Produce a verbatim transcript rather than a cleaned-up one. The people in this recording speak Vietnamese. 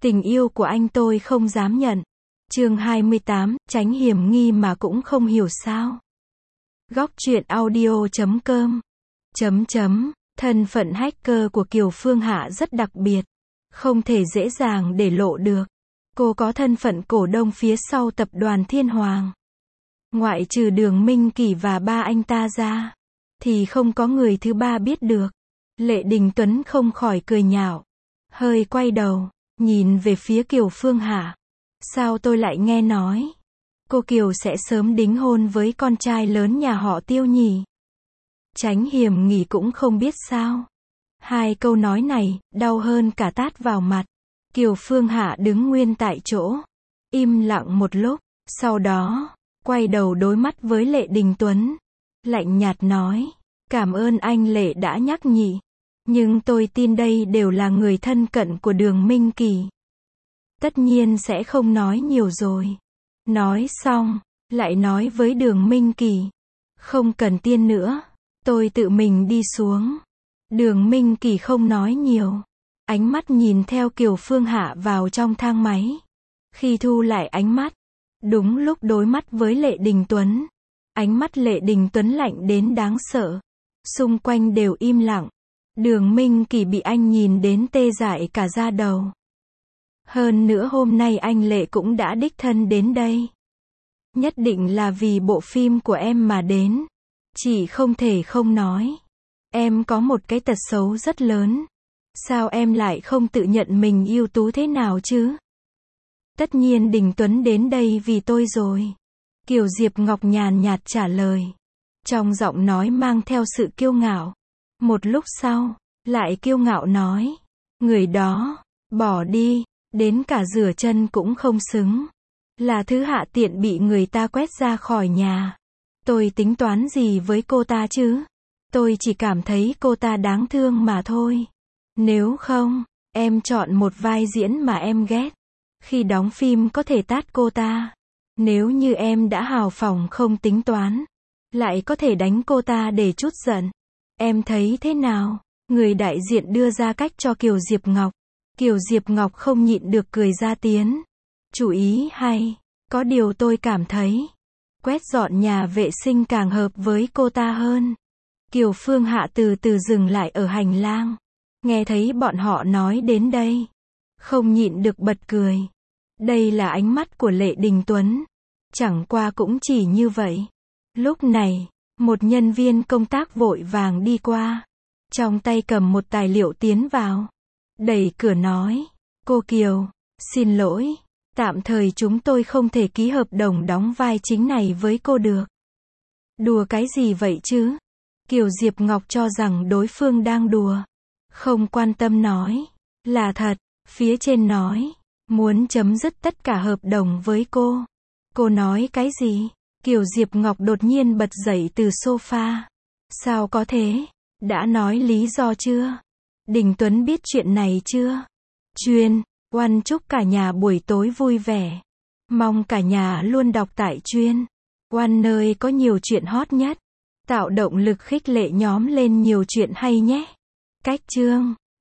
Tình yêu của anh tôi không dám nhận. Chương hai mươi tám, tránh hiểm nghi mà cũng không hiểu sao. Góc truyện audio chấm com chấm chấm Thân phận hacker của Kiều Phương Hạ rất đặc biệt, không thể dễ dàng để lộ được. Cô có thân phận cổ đông phía sau tập đoàn Thiên Hoàng. Ngoại trừ Đường Minh Kỳ và ba anh ta ra, thì không có người thứ ba biết được. Lệ Đình Tuấn không khỏi cười nhạo, hơi quay đầu, nhìn về phía Kiều Phương Hạ. Sao tôi lại nghe nói, cô Kiều sẽ sớm đính hôn với con trai lớn nhà họ Tiêu nhỉ? Tránh hiểm nghi cũng không biết sao. Hai câu nói này, đau hơn cả tát vào mặt. Kiều Phương Hạ đứng nguyên tại chỗ, im lặng một lúc, sau đó, quay đầu đối mắt với Lệ Đình Tuấn. Lạnh nhạt nói, cảm ơn anh Lệ đã nhắc nhỉ. Nhưng tôi tin đây đều là người thân cận của Đường Minh Kỳ. Tất nhiên sẽ không nói nhiều rồi. Nói xong, lại nói với Đường Minh Kỳ, không cần tiên nữa, tôi tự mình đi xuống. Đường Minh Kỳ không nói nhiều, ánh mắt nhìn theo Kiều Phương Hạ vào trong thang máy. Khi thu lại ánh mắt, đúng lúc đối mắt với Lệ Đình Tuấn, ánh mắt Lệ Đình Tuấn lạnh đến đáng sợ. Xung quanh đều im lặng. Đường Minh Kỳ bị anh nhìn đến tê dại cả da đầu. Hơn nữa hôm nay anh Lệ cũng đã đích thân đến đây. Nhất định là vì bộ phim của em mà đến. Chị không thể không nói, em có một cái tật xấu rất lớn. Sao em lại không tự nhận mình ưu tú thế nào chứ? Tất nhiên Đình Tuấn đến đây vì tôi rồi. Kiều Diệp Ngọc nhàn nhạt trả lời, trong giọng nói mang theo sự kiêu ngạo. Một lúc sau, lại kiêu ngạo nói, người đó, bỏ đi, đến cả rửa chân cũng không xứng. Là thứ hạ tiện bị người ta quét ra khỏi nhà. Tôi tính toán gì với cô ta chứ? Tôi chỉ cảm thấy cô ta đáng thương mà thôi. Nếu không, em chọn một vai diễn mà em ghét. Khi đóng phim có thể tát cô ta. Nếu như em đã hào phóng không tính toán, lại có thể đánh cô ta để trút giận. Em thấy thế nào? Người đại diện đưa ra cách cho Kiều Diệp Ngọc. Kiều Diệp Ngọc không nhịn được cười ra tiếng. Chủ ý hay, có điều tôi cảm thấy quét dọn nhà vệ sinh càng hợp với cô ta hơn. Kiều Phương Hạ từ từ dừng lại ở hành lang, nghe thấy bọn họ nói đến đây, không nhịn được bật cười. Đây là ánh mắt của Lệ Đình Tuấn. Chẳng qua cũng chỉ như vậy. Lúc này, một nhân viên công tác vội vàng đi qua, trong tay cầm một tài liệu tiến vào, đẩy cửa nói, cô Kiều, xin lỗi, tạm thời chúng tôi không thể ký hợp đồng đóng vai chính này với cô được. Đùa cái gì vậy chứ? Kiều Diệp Ngọc cho rằng đối phương đang đùa, không quan tâm nói, là thật. Phía trên nói, muốn chấm dứt tất cả hợp đồng với cô. Cô nói cái gì? Kiều Diệp Ngọc đột nhiên bật dậy từ sofa. Sao có thế? Đã nói lý do chưa? Đình Tuấn biết chuyện này chưa? Chuyên, Oan chúc cả nhà buổi tối vui vẻ. Mong cả nhà luôn đọc tại Chuyên, Oan nơi có nhiều chuyện hot nhất. Tạo động lực khích lệ nhóm lên nhiều chuyện hay nhé. Cách chương